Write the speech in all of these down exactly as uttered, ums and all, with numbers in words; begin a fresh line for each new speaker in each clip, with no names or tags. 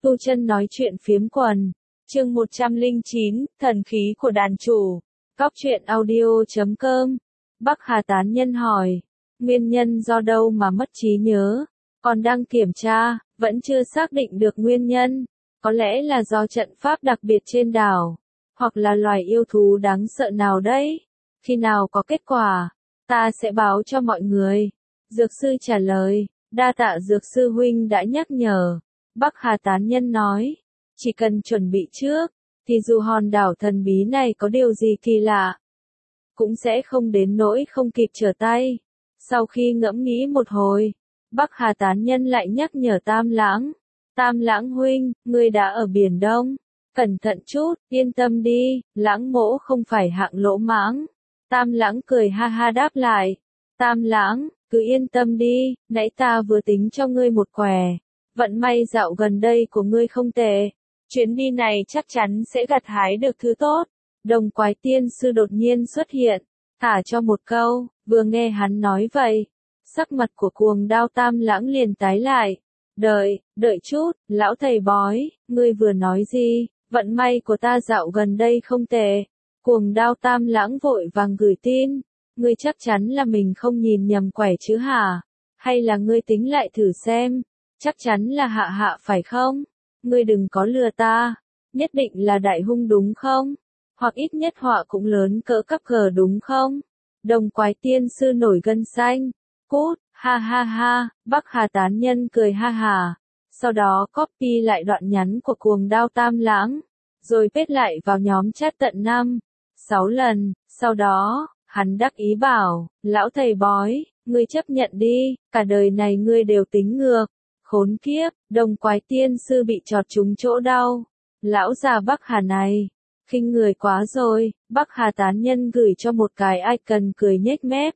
Tu Chân nói chuyện phiếm quần. Chương một trăm lẻ chín, thần khí của đàn chủ. Cóc truyện audio chấm com. Bắc Hà tán nhân hỏi. Nguyên nhân do đâu mà mất trí nhớ? Còn đang kiểm tra, vẫn chưa xác định được nguyên nhân. Có lẽ là do trận pháp đặc biệt trên đảo. Hoặc là loài yêu thú đáng sợ nào đấy. Khi nào có kết quả, ta sẽ báo cho mọi người. Dược sư trả lời. Đa tạ dược sư huynh đã nhắc nhở. Bắc Hà tán nhân nói. Chỉ cần chuẩn bị trước, thì dù hòn đảo thần bí này có điều gì kỳ lạ, cũng sẽ không đến nỗi không kịp trở tay. Sau khi ngẫm nghĩ một hồi, Bắc Hà tán nhân lại nhắc nhở Tam Lãng. Tam Lãng huynh, ngươi đã ở Biển Đông. Cẩn thận chút, yên tâm đi, Lãng mỗ không phải hạng lỗ mãng. Tam Lãng cười ha ha đáp lại. Tam Lãng, cứ yên tâm đi, nãy ta vừa tính cho ngươi một quẻ. Vận may dạo gần đây của ngươi không tệ. Chuyến đi này chắc chắn sẽ gặt hái được thứ tốt. Đồng Quái Tiên Sư đột nhiên xuất hiện, thả cho một câu, vừa nghe hắn nói vậy. Sắc mặt của Cuồng Đao Tam Lãng liền tái lại. Đợi, đợi chút, lão thầy bói, ngươi vừa nói gì, vận may của ta dạo gần đây không tệ. Cuồng Đao Tam Lãng vội vàng gửi tin. Ngươi chắc chắn là mình không nhìn nhầm quẻ chứ hả? Hay là ngươi tính lại thử xem? Chắc chắn là hạ hạ phải không? Ngươi đừng có lừa ta. Nhất định là đại hung đúng không? Hoặc ít nhất họa cũng lớn cỡ cấp cờ đúng không? Đồng Quái Tiên Sư nổi gân xanh. Cút, ha ha ha, Bắc Hà tán nhân cười ha hà. Sau đó copy lại đoạn nhắn của Cuồng Đao Tam Lãng. Rồi paste lại vào nhóm chat tận năm, sáu lần. Sau đó, hắn đắc ý bảo, lão thầy bói, ngươi chấp nhận đi, cả đời này ngươi đều tính ngược. Khốn kiếp, Đồng Quái Tiên Sư bị chọt trúng chỗ đau. Lão già Bắc Hà này, khinh người quá rồi. Bắc Hà tán nhân gửi cho một cái icon cười nhếch mép.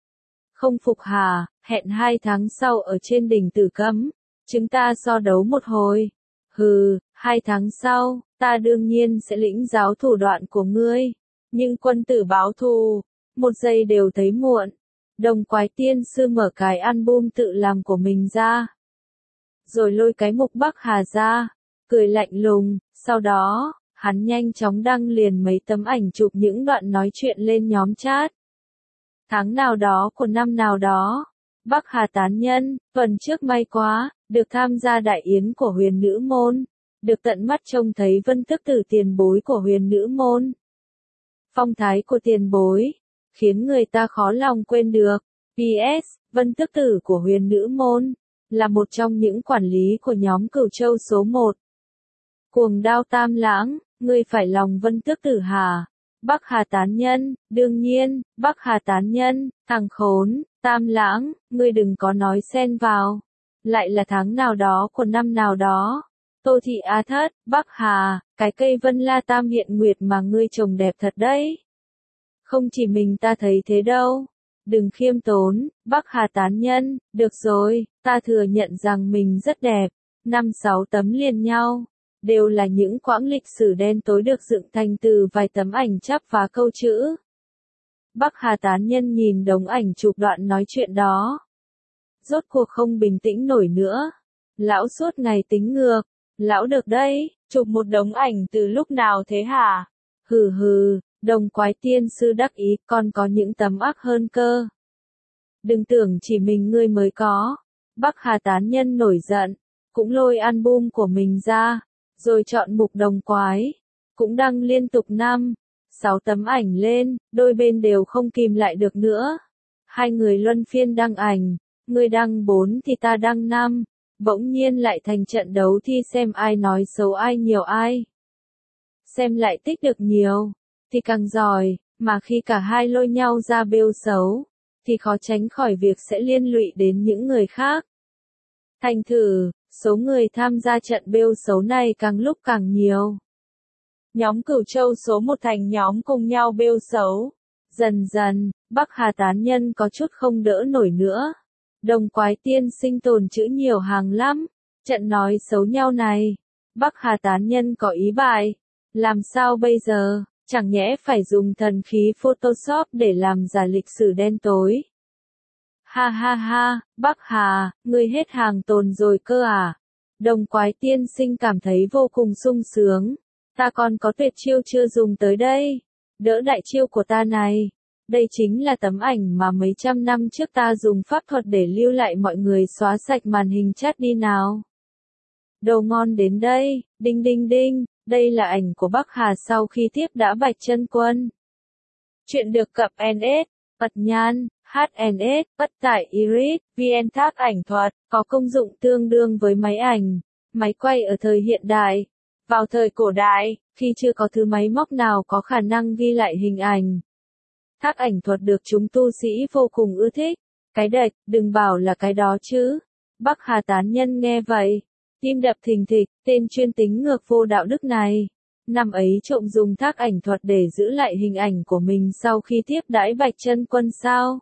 Không phục hả, hẹn hai tháng sau ở trên đỉnh Tử Cấm, chúng ta so đấu một hồi. Hừ, hai tháng sau, ta đương nhiên sẽ lĩnh giáo thủ đoạn của ngươi. Nhưng quân tử báo thù, một giây đều thấy muộn. Đồng Quái Tiên Sư mở cái album tự làm của mình ra. Rồi lôi cái mục Bắc Hà ra, cười lạnh lùng, sau đó, hắn nhanh chóng đăng liền mấy tấm ảnh chụp những đoạn nói chuyện lên nhóm chat. Tháng nào đó của năm nào đó, Bắc Hà tán nhân, tuần trước may quá, được tham gia đại yến của Huyền Nữ Môn, được tận mắt trông thấy Vân Tước Tử tiền bối của Huyền Nữ Môn. Phong thái của tiền bối, khiến người ta khó lòng quên được. pê ét, Vân Tước Tử của Huyền Nữ Môn, là một trong những quản lý của nhóm Cửu Châu số một. Cuồng Đao Tam Lãng, ngươi phải lòng Vân Tước Tử hả? Bắc Hà tán nhân, đương nhiên, Bắc Hà tán nhân, thằng khốn, Tam Lãng, ngươi đừng có nói xen vào. Lại là tháng nào đó của năm nào đó. Tô Thị Á Thất, Bắc Hà, cái cây Vân La Tam Hiện Nguyệt mà ngươi trồng đẹp thật đấy. Không chỉ mình ta thấy thế đâu. Đừng khiêm tốn, Bắc Hà tán nhân, được rồi, ta thừa nhận rằng mình rất đẹp. Năm sáu tấm liền nhau, đều là những quãng lịch sử đen tối được dựng thành từ vài tấm ảnh chắp vá câu chữ. Bắc Hà tán nhân nhìn đống ảnh chụp đoạn nói chuyện đó. Rốt cuộc không bình tĩnh nổi nữa. Lão suốt ngày tính ngược. Lão được đấy, chụp một đống ảnh từ lúc nào thế hả? Hừ hừ, Đồng Quái Tiên Sư đắc ý, còn có những tấm ác hơn cơ. Đừng tưởng chỉ mình ngươi mới có. Bắc Hà tán nhân nổi giận, cũng lôi album của mình ra, rồi chọn mục Đồng Quái, cũng đăng liên tục năm, sáu tấm ảnh lên, đôi bên đều không kìm lại được nữa. Hai người luân phiên đăng ảnh, ngươi đăng bốn thì ta đăng năm, bỗng nhiên lại thành trận đấu thi xem ai nói xấu ai nhiều ai. Xem lại tích được nhiều, thì càng giỏi, mà khi cả hai lôi nhau ra bêu xấu, thì khó tránh khỏi việc sẽ liên lụy đến những người khác. Thành thử, số người tham gia trận bêu xấu này càng lúc càng nhiều. Nhóm Cửu Châu số một thành nhóm cùng nhau bêu xấu. Dần dần, Bắc Hà tán nhân có chút không đỡ nổi nữa. Đồng Quái Tiên sinh tồn chữ nhiều hàng lắm. Trận nói xấu nhau này, Bắc Hà tán nhân có ý bại. Làm sao bây giờ? Chẳng nhẽ phải dùng thần khí Photoshop để làm giả lịch sử đen tối. Ha ha ha, Bắc Hà, ngươi hết hàng tồn rồi cơ à? Đồng quái tiên sinh cảm thấy vô cùng sung sướng. Ta còn có tuyệt chiêu chưa dùng tới đây. Đỡ đại chiêu của ta này. Đây chính là tấm ảnh mà mấy trăm năm trước ta dùng pháp thuật để lưu lại mọi người xóa sạch màn hình chat đi nào. Đồ ngon đến đây, đinh đinh đinh, đây là ảnh của Bắc Hà sau khi tiếp đã Bạch Chân Quân. Chuyện được cập en ét, Bật Nhan, hát en ét, Bất tải Iris, vê en Thác ảnh thuật, có công dụng tương đương với máy ảnh, máy quay ở thời hiện đại. Vào thời cổ đại, khi chưa có thứ máy móc nào có khả năng ghi lại hình ảnh, thác ảnh thuật được chúng tu sĩ vô cùng ưa thích. Cái đệch, đừng bảo là cái đó chứ. Bắc Hà tán nhân nghe vậy, tim đập thình thịch, tên chuyên tính ngược vô đạo đức này. Năm ấy trộm dùng thác ảnh thuật để giữ lại hình ảnh của mình sau khi tiếp đãi Bạch Chân Quân sao?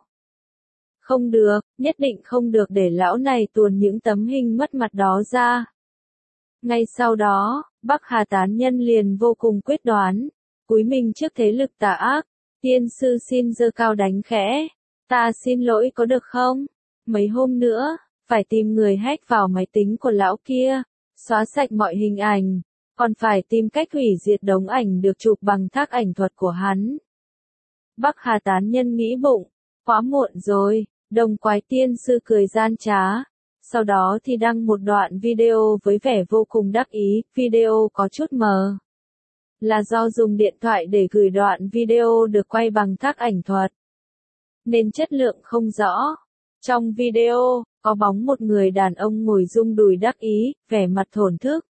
Không được, nhất định không được để lão này tuồn những tấm hình mất mặt đó ra. Ngay sau đó, Bắc Hà tán nhân liền vô cùng quyết đoán, cúi mình trước thế lực tà ác. Tiên sư xin giơ cao đánh khẽ. Ta xin lỗi có được không? Mấy hôm nữa, phải tìm người hack vào máy tính của lão kia, xóa sạch mọi hình ảnh, còn phải tìm cách hủy diệt đống ảnh được chụp bằng thác ảnh thuật của hắn. Bắc Hà tán nhân nghĩ bụng, quá muộn rồi, đồng quái tiên sư cười gian trá. Sau đó thì đăng một đoạn video với vẻ vô cùng đắc ý, video có chút mờ. Là do dùng điện thoại để gửi đoạn video được quay bằng thác ảnh thuật, nên chất lượng không rõ. Trong video, có bóng một người đàn ông ngồi rung đùi đắc ý, vẻ mặt thổn thức.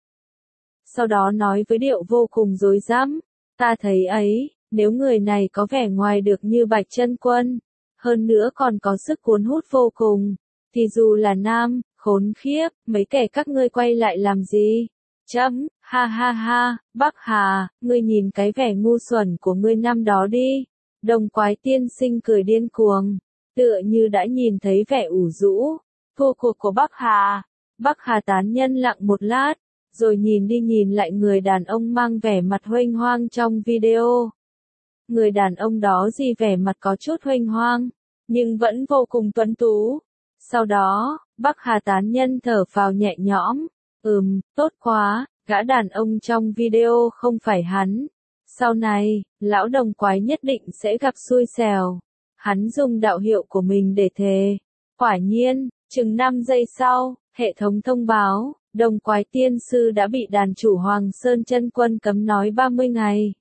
Sau đó nói với điệu vô cùng rối rắm, ta thấy ấy, nếu người này có vẻ ngoài được như Bạch Chân Quân, hơn nữa còn có sức cuốn hút vô cùng, thì dù là nam, khốn khiếp, mấy kẻ các ngươi quay lại làm gì? Chấm, ha ha ha, Bắc Hà, ngươi nhìn cái vẻ ngu xuẩn của ngươi năm đó đi. Đồng quái tiên sinh cười điên cuồng, tựa như đã nhìn thấy vẻ ủ rũ, thua cuộc của Bắc Hà. Bắc Hà tán nhân lặng một lát, rồi nhìn đi nhìn lại người đàn ông mang vẻ mặt huênh hoang trong video. Người đàn ông đó gì vẻ mặt có chút huênh hoang, nhưng vẫn vô cùng tuấn tú. Sau đó, Bắc Hà tán nhân thở phào nhẹ nhõm, ừm, tốt quá, gã đàn ông trong video không phải hắn. Sau này, lão đồng quái nhất định sẽ gặp xui xẻo. Hắn dùng đạo hiệu của mình để thề. Quả nhiên, chừng năm giây sau, hệ thống thông báo, đồng quái tiên sư đã bị đàn chủ Hoàng Sơn Chân Quân cấm nói ba mươi ngày.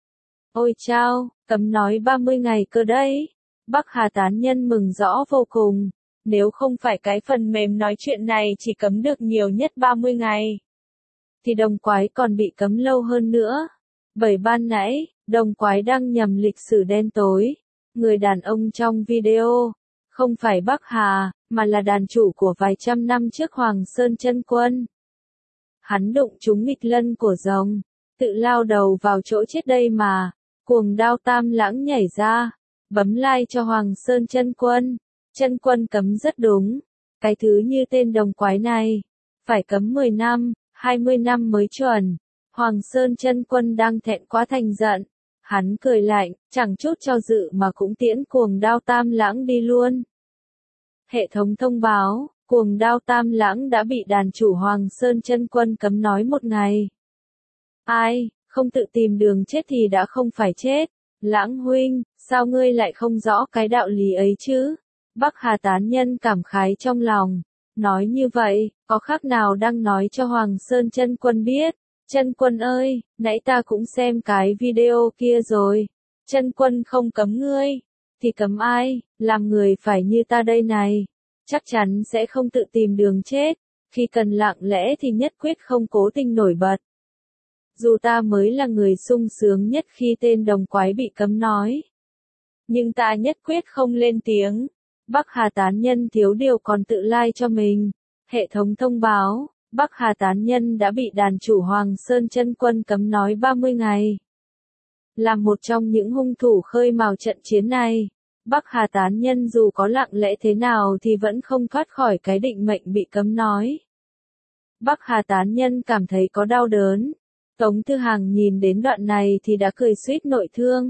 Ôi chao, cấm nói ba mươi ngày cơ đấy. Bắc Hà tán nhân mừng rõ vô cùng. Nếu không phải cái phần mềm nói chuyện này chỉ cấm được nhiều nhất ba mươi ngày, thì đồng quái còn bị cấm lâu hơn nữa. Bởi ban nãy, đồng quái đăng nhầm lịch sử đen tối. Người đàn ông trong video, không phải Bắc Hà, mà là đàn chủ của vài trăm năm trước Hoàng Sơn Chân Quân. Hắn đụng trúng nghịch lân của rồng, tự lao đầu vào chỗ chết đây mà. Cuồng đao tam lãng nhảy ra, bấm like cho Hoàng Sơn Chân Quân. Chân Quân cấm rất đúng. Cái thứ như tên đồng quái này, phải cấm mười năm, hai mươi năm mới chuẩn. Hoàng Sơn Chân Quân đang thẹn quá thành giận. Hắn cười lạnh, chẳng chút cho dự mà cũng tiễn cuồng đao tam lãng đi luôn. Hệ thống thông báo, cuồng đao tam lãng đã bị đàn chủ Hoàng Sơn Chân Quân cấm nói một ngày. Ai, không tự tìm đường chết thì đã không phải chết. Lãng huynh, sao ngươi lại không rõ cái đạo lý ấy chứ? Bắc Hà tán nhân cảm khái trong lòng. Nói như vậy, có khác nào đang nói cho Hoàng Sơn Chân Quân biết. Chân Quân ơi, nãy ta cũng xem cái video kia rồi. Chân Quân không cấm ngươi, thì cấm ai, làm người phải như ta đây này. Chắc chắn sẽ không tự tìm đường chết, khi cần lặng lẽ thì nhất quyết không cố tình nổi bật. Dù ta mới là người sung sướng nhất khi tên đồng quái bị cấm nói, nhưng ta nhất quyết không lên tiếng. Bắc Hà tán nhân thiếu điều còn tự like cho mình. Hệ thống thông báo, Bắc Hà tán nhân đã bị đàn chủ Hoàng Sơn Chân Quân cấm nói ba mươi ngày. Là một trong những hung thủ khơi mào trận chiến này, Bắc Hà tán nhân dù có lặng lẽ thế nào thì vẫn không thoát khỏi cái định mệnh bị cấm nói. Bắc Hà tán nhân cảm thấy có đau đớn. Tống Thư Hàng nhìn đến đoạn này thì đã cười suýt nội thương.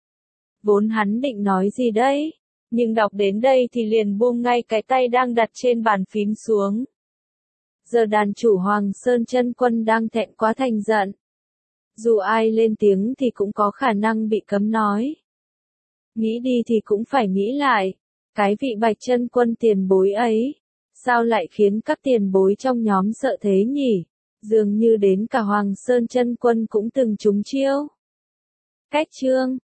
Vốn hắn định nói gì đấy, nhưng đọc đến đây thì liền buông ngay cái tay đang đặt trên bàn phím xuống. Giờ đàn chủ Hoàng Sơn Chân Quân đang thẹn quá thành giận. Dù ai lên tiếng thì cũng có khả năng bị cấm nói. Nghĩ đi thì cũng phải nghĩ lại, cái vị Bạch Chân Quân tiền bối ấy, sao lại khiến các tiền bối trong nhóm sợ thế nhỉ? Dường như đến cả Hoàng Sơn Chân Quân cũng từng trúng chiêu. Cách chương